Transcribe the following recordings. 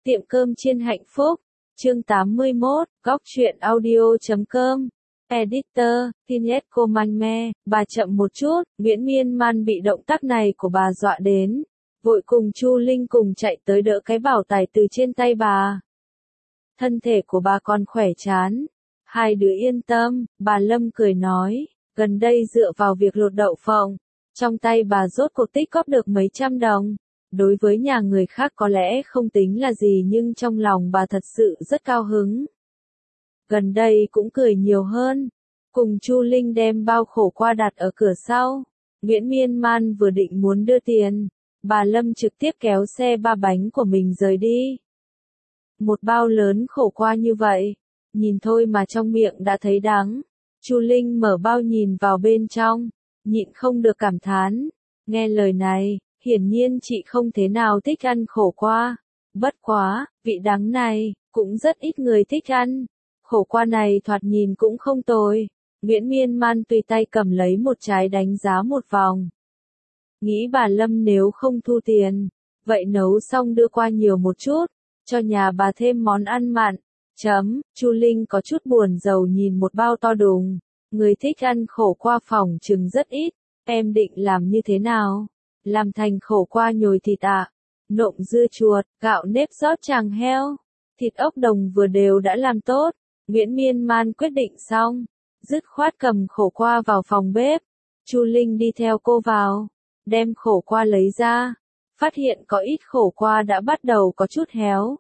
Tiệm cơm chiên hạnh phúc, chương 81, góc truyện audio.com. Editor, Tinetco Manhme, bà chậm một chút, Nguyễn Miên Man bị động tác này của bà dọa đến, vội cùng Chu Linh cùng chạy tới đỡ cái bảo tài từ trên tay bà. Thân thể của bà còn khỏe chán, hai đứa yên tâm, bà Lâm cười nói, gần đây dựa vào việc lột đậu phộng, trong tay bà rốt cuộc tích góp được mấy trăm đồng. Đối với nhà người khác có lẽ không tính là gì nhưng trong lòng bà thật sự rất cao hứng. Gần đây cũng cười nhiều hơn. Cùng Chu Linh đem bao khổ qua đặt ở cửa sau. Nguyễn Miên Man vừa định muốn đưa tiền. Bà Lâm trực tiếp kéo xe ba bánh của mình rời đi. Một bao lớn khổ qua như vậy. Nhìn thôi mà trong miệng đã thấy đắng. Chu Linh mở bao nhìn vào bên trong. Nhịn không được cảm thán. Nghe lời này. Hiển nhiên chị không thế nào thích ăn khổ qua. Bất quá, vị đắng này, cũng rất ít người thích ăn. Khổ qua này thoạt nhìn cũng không tồi. Nguyễn Miên Man tùy tay cầm lấy một trái đánh giá một vòng. Nghĩ bà Lâm nếu không thu tiền, vậy nấu xong đưa qua nhiều một chút, cho nhà bà thêm món ăn mặn. Chu Linh có chút buồn rầu nhìn một bao to đùng. Người thích ăn khổ qua phòng chừng rất ít. Em định làm như thế nào? Làm thành khổ qua nhồi thịt ạ. Nộm dưa chuột, gạo nếp rót tràng heo. Thịt ốc đồng vừa đều đã làm tốt. Nguyễn Miên Man quyết định xong. Dứt khoát cầm khổ qua vào phòng bếp. Chu Linh đi theo cô vào. Đem khổ qua lấy ra. Phát hiện có ít khổ qua đã bắt đầu có chút héo.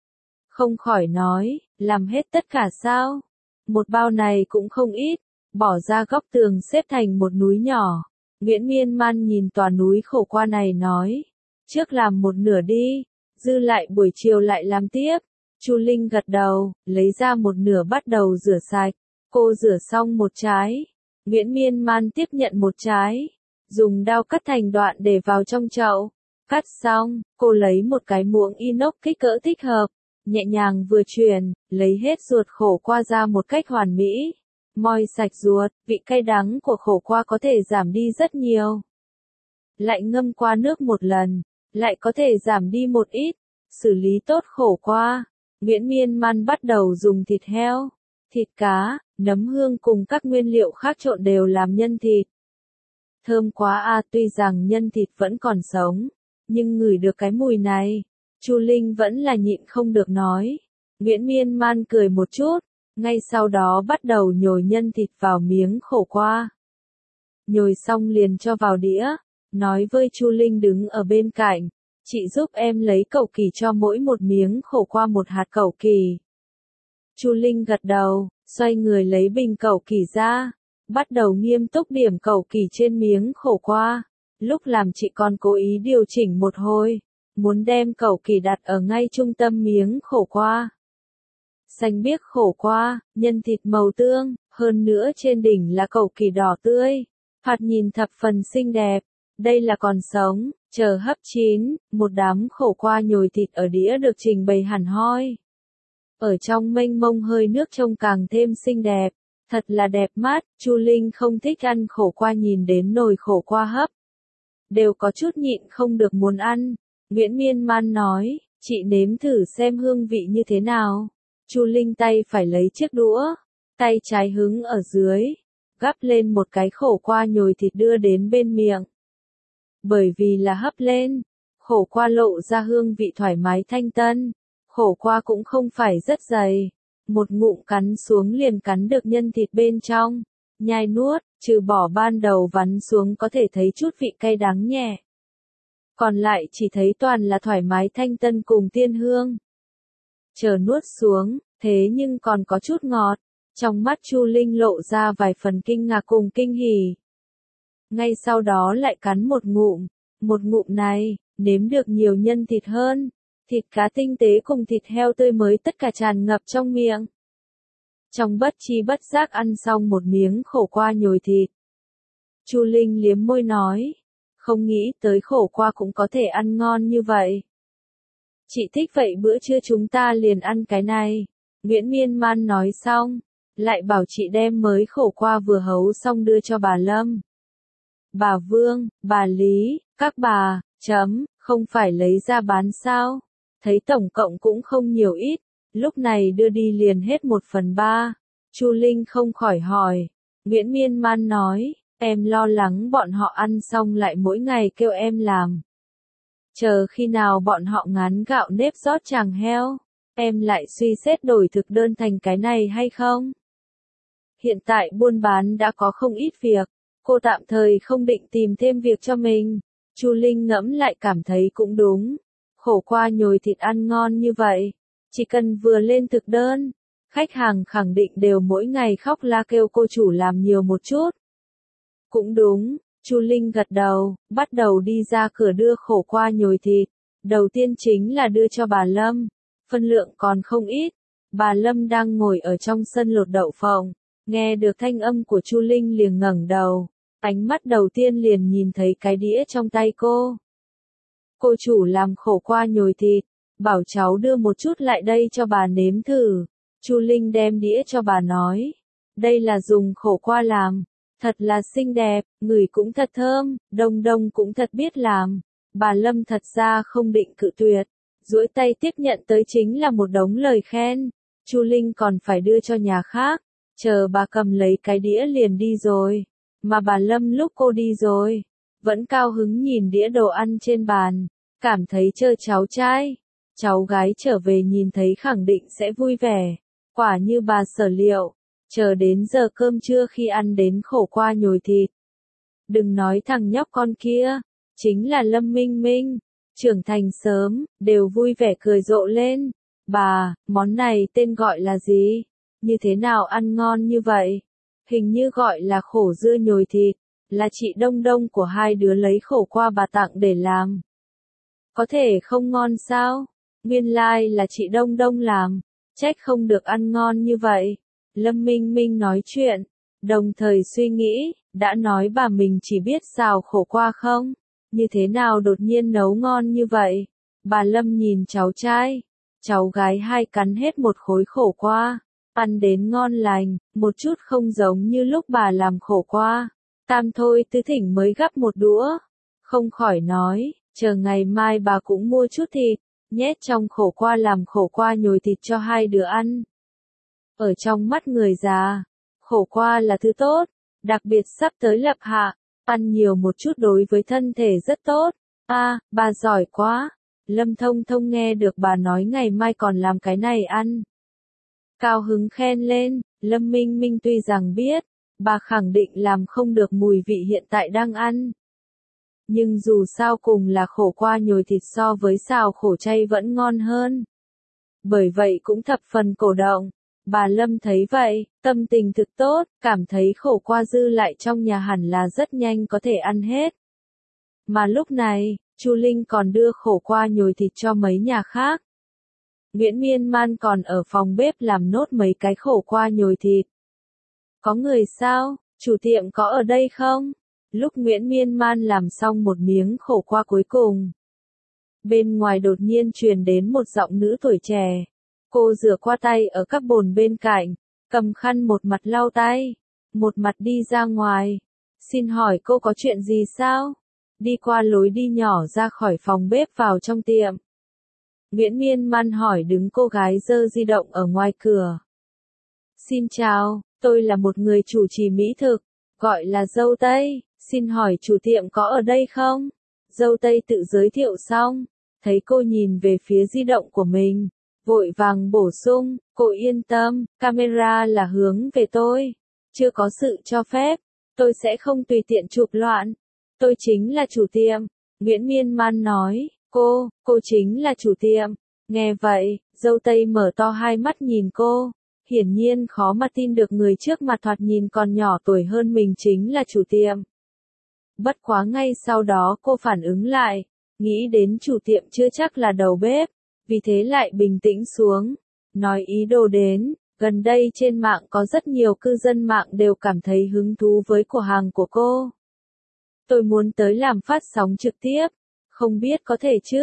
Không khỏi nói, làm hết tất cả sao? Một bao này cũng không ít. Bỏ ra góc tường xếp thành một núi nhỏ. Nguyễn Miên Man nhìn tòa núi khổ qua này nói, trước làm một nửa đi, dư lại buổi chiều lại làm tiếp. Chu Linh gật đầu, lấy ra một nửa bắt đầu rửa sạch. Cô rửa xong một trái, Nguyễn Miên Man tiếp nhận một trái, dùng dao cắt thành đoạn để vào trong chậu. Cắt xong, cô lấy một cái muỗng inox kích cỡ thích hợp, nhẹ nhàng vừa chuyển, lấy hết ruột khổ qua ra một cách hoàn mỹ. Moi sạch ruột, vị cay đắng của khổ qua có thể giảm đi rất nhiều. Lại ngâm qua nước một lần, lại có thể giảm đi một ít. Xử lý tốt khổ qua, Nguyễn Miên Man bắt đầu dùng thịt heo, thịt cá, nấm hương cùng các nguyên liệu khác trộn đều làm nhân thịt. Thơm quá à, tuy rằng nhân thịt vẫn còn sống, nhưng ngửi được cái mùi này, Chu Linh vẫn là nhịn không được nói. Nguyễn Miên Man cười một chút. Ngay sau đó bắt đầu nhồi nhân thịt vào miếng khổ qua. Nhồi xong liền cho vào đĩa, nói với Chu Linh đứng ở bên cạnh, chị giúp em lấy cẩu kỳ cho mỗi một miếng khổ qua một hạt cẩu kỳ. Chu Linh gật đầu, xoay người lấy bình cẩu kỳ ra, bắt đầu nghiêm túc điểm cẩu kỳ trên miếng khổ qua. Lúc làm chị còn cố ý điều chỉnh một hồi, muốn đem cẩu kỳ đặt ở ngay trung tâm miếng khổ qua. Xanh biếc khổ qua, nhân thịt màu tương, hơn nữa trên đỉnh là cẩu kỳ đỏ tươi, thoạt nhìn thập phần xinh đẹp. Đây là còn sống, chờ hấp chín, một đám khổ qua nhồi thịt ở đĩa được trình bày hẳn hoi. Ở trong mênh mông hơi nước trông càng thêm xinh đẹp, thật là đẹp mắt. Chu Linh không thích ăn khổ qua, nhìn đến nồi khổ qua hấp, đều có chút nhịn không được muốn ăn. Nguyễn Miên Man nói, chị nếm thử xem hương vị như thế nào. Chu Linh tay phải lấy chiếc đũa, tay trái hứng ở dưới, gắp lên một cái khổ qua nhồi thịt đưa đến bên miệng. Bởi vì là hấp lên, khổ qua lộ ra hương vị thoải mái thanh tân, khổ qua cũng không phải rất dày, một ngụm cắn xuống liền cắn được nhân thịt bên trong, nhai nuốt, trừ bỏ ban đầu vắn xuống có thể thấy chút vị cay đắng nhẹ. Còn lại chỉ thấy toàn là thoải mái thanh tân cùng tiên hương. Chờ nuốt xuống, thế nhưng còn có chút ngọt. Trong mắt Chu Linh lộ ra vài phần kinh ngạc cùng kinh hỉ. Ngay sau đó lại cắn một ngụm này, nếm được nhiều nhân thịt hơn. Thịt cá tinh tế cùng thịt heo tươi mới tất cả tràn ngập trong miệng. Trong bất chi bất giác ăn xong một miếng khổ qua nhồi thịt. Chu Linh liếm môi nói, không nghĩ tới khổ qua cũng có thể ăn ngon như vậy. Chị thích vậy bữa trưa chúng ta liền ăn cái này. Nguyễn Miên Man nói xong, lại bảo chị đem mới khổ qua vừa hấu xong đưa cho bà Lâm. Bà Vương, bà Lý, các bà, không phải lấy ra bán sao? thấy tổng cộng cũng không nhiều ít, lúc này đưa đi liền hết 1/3. Chu Linh không khỏi hỏi. Nguyễn Miên Man nói, em lo lắng bọn họ ăn xong lại mỗi ngày kêu em làm. Chờ khi nào bọn họ ngán gạo nếp rót chàng heo, em lại suy xét đổi thực đơn thành cái này hay không? Hiện tại buôn bán đã có không ít việc, cô tạm thời không định tìm thêm việc cho mình. Chu Linh ngẫm lại cảm thấy cũng đúng. Khổ qua nhồi thịt ăn ngon như vậy, chỉ cần vừa lên thực đơn, khách hàng khẳng định đều mỗi ngày khóc la kêu cô chủ làm nhiều một chút. Cũng đúng, Chu Linh gật đầu, bắt đầu đi ra cửa đưa khổ qua nhồi thịt. Đầu tiên chính là đưa cho bà Lâm, phân lượng còn không ít. Bà Lâm đang ngồi ở trong sân lột đậu phộng, nghe được thanh âm của Chu Linh liền ngẩng đầu, ánh mắt đầu tiên liền nhìn thấy cái đĩa trong tay cô. Cô chủ làm khổ qua nhồi thịt, bảo cháu đưa một chút lại đây cho bà nếm thử. Chu Linh đem đĩa cho bà nói, đây là dùng khổ qua làm, thật là xinh đẹp, ngửi cũng thật thơm, Đông Đông cũng thật biết làm. Bà Lâm thật ra không định cự tuyệt, duỗi tay tiếp nhận tới chính là một đống lời khen. Chu Linh còn phải đưa cho nhà khác, chờ bà cầm lấy cái đĩa liền đi rồi. Mà bà Lâm lúc cô đi rồi, vẫn cao hứng nhìn đĩa đồ ăn trên bàn, cảm thấy chờ cháu trai, cháu gái trở về nhìn thấy khẳng định sẽ vui vẻ. Quả như bà sở liệu, chờ đến giờ cơm trưa khi ăn đến khổ qua nhồi thịt. Đừng nói thằng nhóc con kia, chính là Lâm Minh Minh, trưởng thành sớm, đều vui vẻ cười rộ lên. Bà, món này tên gọi là gì? Như thế nào ăn ngon như vậy? Hình như gọi là khổ dưa nhồi thịt, là chị Đông Đông của hai đứa lấy khổ qua bà tặng để làm. Có thể không ngon sao? Nguyên lai là chị Đông Đông làm, trách không được ăn ngon như vậy. Lâm Minh Minh nói chuyện, đồng thời suy nghĩ, đã nói bà mình chỉ biết xào khổ qua không? Như thế nào đột nhiên nấu ngon như vậy? Bà Lâm nhìn cháu trai, cháu gái hai cắn hết một khối khổ qua, ăn đến ngon lành, một chút không giống như lúc bà làm khổ qua. Tam thôi tứ thỉnh mới gắp một đũa, không khỏi nói, chờ ngày mai bà cũng mua chút thịt, nhét trong khổ qua làm khổ qua nhồi thịt cho hai đứa ăn. Ở trong mắt người già, khổ qua là thứ tốt, đặc biệt sắp tới lập hạ, ăn nhiều một chút đối với thân thể rất tốt. Bà giỏi quá. Lâm Thông Thông nghe được bà nói ngày mai còn làm cái này ăn, cao hứng khen lên. Lâm Minh Minh tuy rằng biết, bà khẳng định làm không được mùi vị hiện tại đang ăn. Nhưng dù sao cùng là khổ qua nhồi thịt so với xào khổ chay vẫn ngon hơn. Bởi vậy cũng thập phần cổ động. Bà Lâm thấy vậy, tâm tình thực tốt, cảm thấy khổ qua dư lại trong nhà hẳn là rất nhanh có thể ăn hết. Mà lúc này, Chu Linh còn đưa khổ qua nhồi thịt cho mấy nhà khác. Nguyễn Miên Man còn ở phòng bếp làm nốt mấy cái khổ qua nhồi thịt. Có người sao? Chủ tiệm có ở đây không? Lúc Nguyễn Miên Man làm xong một miếng khổ qua cuối cùng, bên ngoài đột nhiên truyền đến một giọng nữ tuổi trẻ. Cô rửa qua tay ở các bồn bên cạnh, cầm khăn một mặt lau tay, một mặt đi ra ngoài. Xin hỏi cô có chuyện gì sao? Đi qua lối đi nhỏ ra khỏi phòng bếp vào trong tiệm. Nguyễn Miên Man hỏi đứng cô gái giơ di động ở ngoài cửa. Xin chào, tôi là một người chủ trì mỹ thực, gọi là Dâu Tây, xin hỏi chủ tiệm có ở đây không? Dâu Tây tự giới thiệu xong, thấy cô nhìn về phía di động của mình, vội vàng bổ sung, cô yên tâm, camera là hướng về tôi, chưa có sự cho phép, tôi sẽ không tùy tiện chụp loạn, tôi chính là chủ tiệm. Nguyễn Miên Man nói, cô chính là chủ tiệm. Nghe vậy, Dâu Tây mở to hai mắt nhìn cô, hiển nhiên khó mà tin được người trước mặt thoạt nhìn còn nhỏ tuổi hơn mình chính là chủ tiệm. Bất quá ngay sau đó cô phản ứng lại, nghĩ đến chủ tiệm chưa chắc là đầu bếp, vì thế lại bình tĩnh xuống, nói ý đồ đến. Gần đây trên mạng có rất nhiều cư dân mạng đều cảm thấy hứng thú với cửa hàng của cô. Tôi muốn tới làm phát sóng trực tiếp, không biết có thể chứ?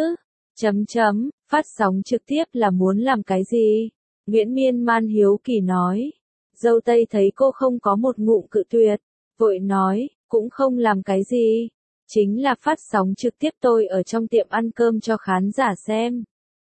Phát sóng trực tiếp là muốn làm cái gì? Nguyễn Miên Man hiếu kỳ nói. Dâu Tây thấy cô không có một ngụm cự tuyệt, vội nói, cũng không làm cái gì. Chính là phát sóng trực tiếp tôi ở trong tiệm ăn cơm cho khán giả xem.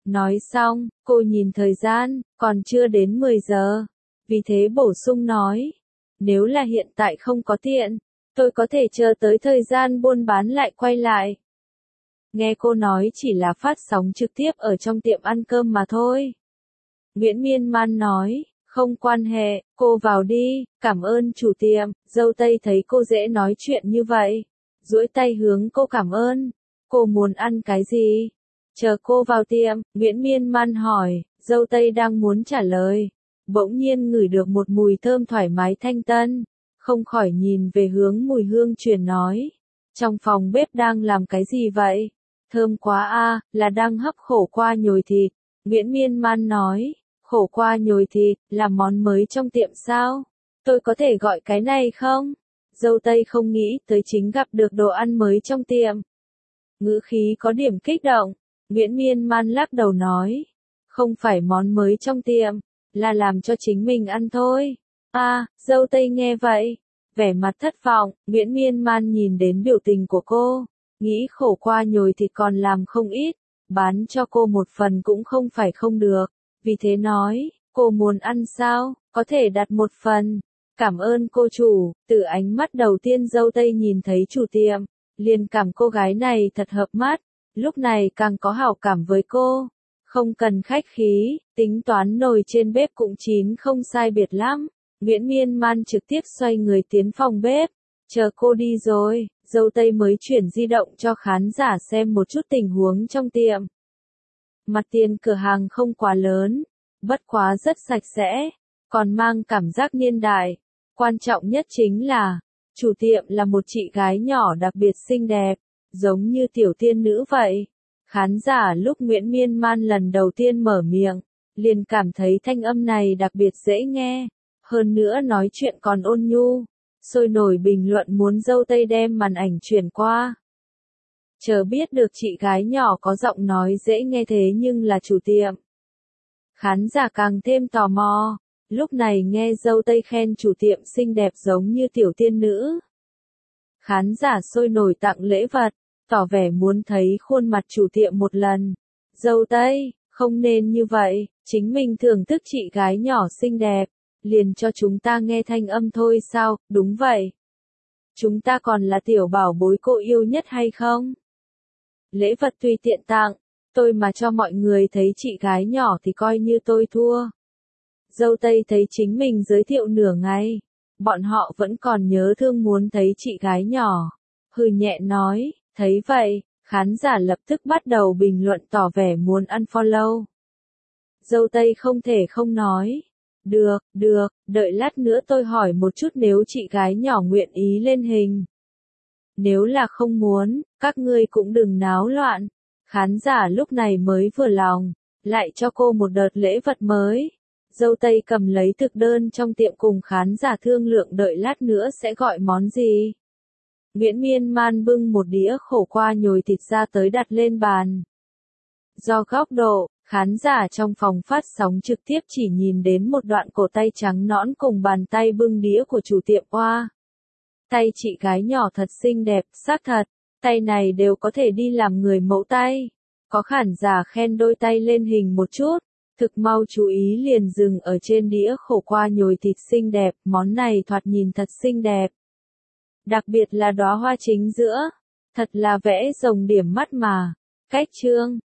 Nói xong, cô nhìn thời gian, còn chưa đến 10 giờ. Vì thế bổ sung nói, nếu là hiện tại không có tiện, tôi có thể chờ tới thời gian buôn bán lại quay lại. Nghe cô nói chỉ là phát sóng trực tiếp ở trong tiệm ăn cơm mà thôi. Nguyễn Miên Man nói, không quan hệ, cô vào đi, cảm ơn chủ tiệm. Dâu Tây thấy cô dễ nói chuyện như vậy, duỗi tay hướng cô cảm ơn. Cô muốn ăn cái gì? Chờ cô vào tiệm, Nguyễn Miên Man hỏi. Dâu Tây đang muốn trả lời, bỗng nhiên ngửi được một mùi thơm thoải mái thanh tân, không khỏi nhìn về hướng mùi hương truyền nói, trong phòng bếp đang làm cái gì vậy? Thơm quá a, là đang hấp khổ qua nhồi thịt. Nguyễn Miên Man nói, khổ qua nhồi thịt, là món mới trong tiệm sao? Tôi có thể gọi cái này không? Dâu Tây không nghĩ tới chính gặp được đồ ăn mới trong tiệm. Ngữ khí có điểm kích động, Nguyễn Miên Man lắc đầu nói, không phải món mới trong tiệm, là làm cho chính mình ăn thôi. Dâu Tây nghe vậy, vẻ mặt thất vọng, Nguyễn Miên Man nhìn đến biểu tình của cô, nghĩ khổ qua nhồi thịt còn làm không ít, bán cho cô một phần cũng không phải không được, vì thế nói, cô muốn ăn sao, có thể đặt một phần. Cảm ơn cô chủ. Từ ánh mắt đầu tiên Dâu Tây nhìn thấy chủ tiệm, liền cảm cô gái này thật hợp mắt, lúc này càng có hảo cảm với cô. Không cần khách khí, tính toán nồi trên bếp cũng chín không sai biệt lắm. Nguyễn Miên Man trực tiếp xoay người tiến phòng bếp. Chờ cô đi rồi, Dâu Tây mới chuyển di động cho khán giả xem một chút tình huống trong tiệm. Mặt tiền cửa hàng không quá lớn, bất quá rất sạch sẽ, còn mang cảm giác niên đại. Quan trọng nhất chính là, chủ tiệm là một chị gái nhỏ đặc biệt xinh đẹp, giống như tiểu tiên nữ vậy. Khán giả lúc Nguyễn Miên Man lần đầu tiên mở miệng, liền cảm thấy thanh âm này đặc biệt dễ nghe, hơn nữa nói chuyện còn ôn nhu, sôi nổi bình luận muốn Dâu Tây đem màn ảnh chuyển qua. Chờ biết được chị gái nhỏ có giọng nói dễ nghe thế nhưng là chủ tiệm. Khán giả càng thêm tò mò, lúc này nghe Dâu Tây khen chủ tiệm xinh đẹp giống như tiểu tiên nữ. Khán giả sôi nổi tặng lễ vật, tỏ vẻ muốn thấy khuôn mặt chủ tiệm một lần. Dâu Tây, không nên như vậy, chính mình thưởng thức chị gái nhỏ xinh đẹp, liền cho chúng ta nghe thanh âm thôi sao, đúng vậy. Chúng ta còn là tiểu bảo bối cô yêu nhất hay không? Lễ vật tùy tiện tặng, tôi mà cho mọi người thấy chị gái nhỏ thì coi như tôi thua. Dâu Tây thấy chính mình giới thiệu nửa ngày, bọn họ vẫn còn nhớ thương muốn thấy chị gái nhỏ. Hừ nhẹ nói, thấy vậy, khán giả lập tức bắt đầu bình luận tỏ vẻ muốn unfollow. Dâu Tây không thể không nói. Được, đợi lát nữa tôi hỏi một chút nếu chị gái nhỏ nguyện ý lên hình. Nếu là không muốn, các ngươi cũng đừng náo loạn. Khán giả lúc này mới vừa lòng, lại cho cô một đợt lễ vật mới. Dâu Tây cầm lấy thực đơn trong tiệm cùng khán giả thương lượng đợi lát nữa sẽ gọi món gì. Nguyễn Miên Man bưng một đĩa khổ qua nhồi thịt ra tới đặt lên bàn. Do góc độ, khán giả trong phòng phát sóng trực tiếp chỉ nhìn đến một đoạn cổ tay trắng nõn cùng bàn tay bưng đĩa của chủ tiệm oa. Tay chị gái nhỏ thật xinh đẹp, xác thật, tay này đều có thể đi làm người mẫu tay. Có khán giả khen đôi tay lên hình một chút, thực mau chú ý liền dừng ở trên đĩa khổ qua nhồi thịt xinh đẹp, món này thoạt nhìn thật xinh đẹp. Đặc biệt là đóa hoa chính giữa, thật là vẽ rồng điểm mắt mà. Cách chương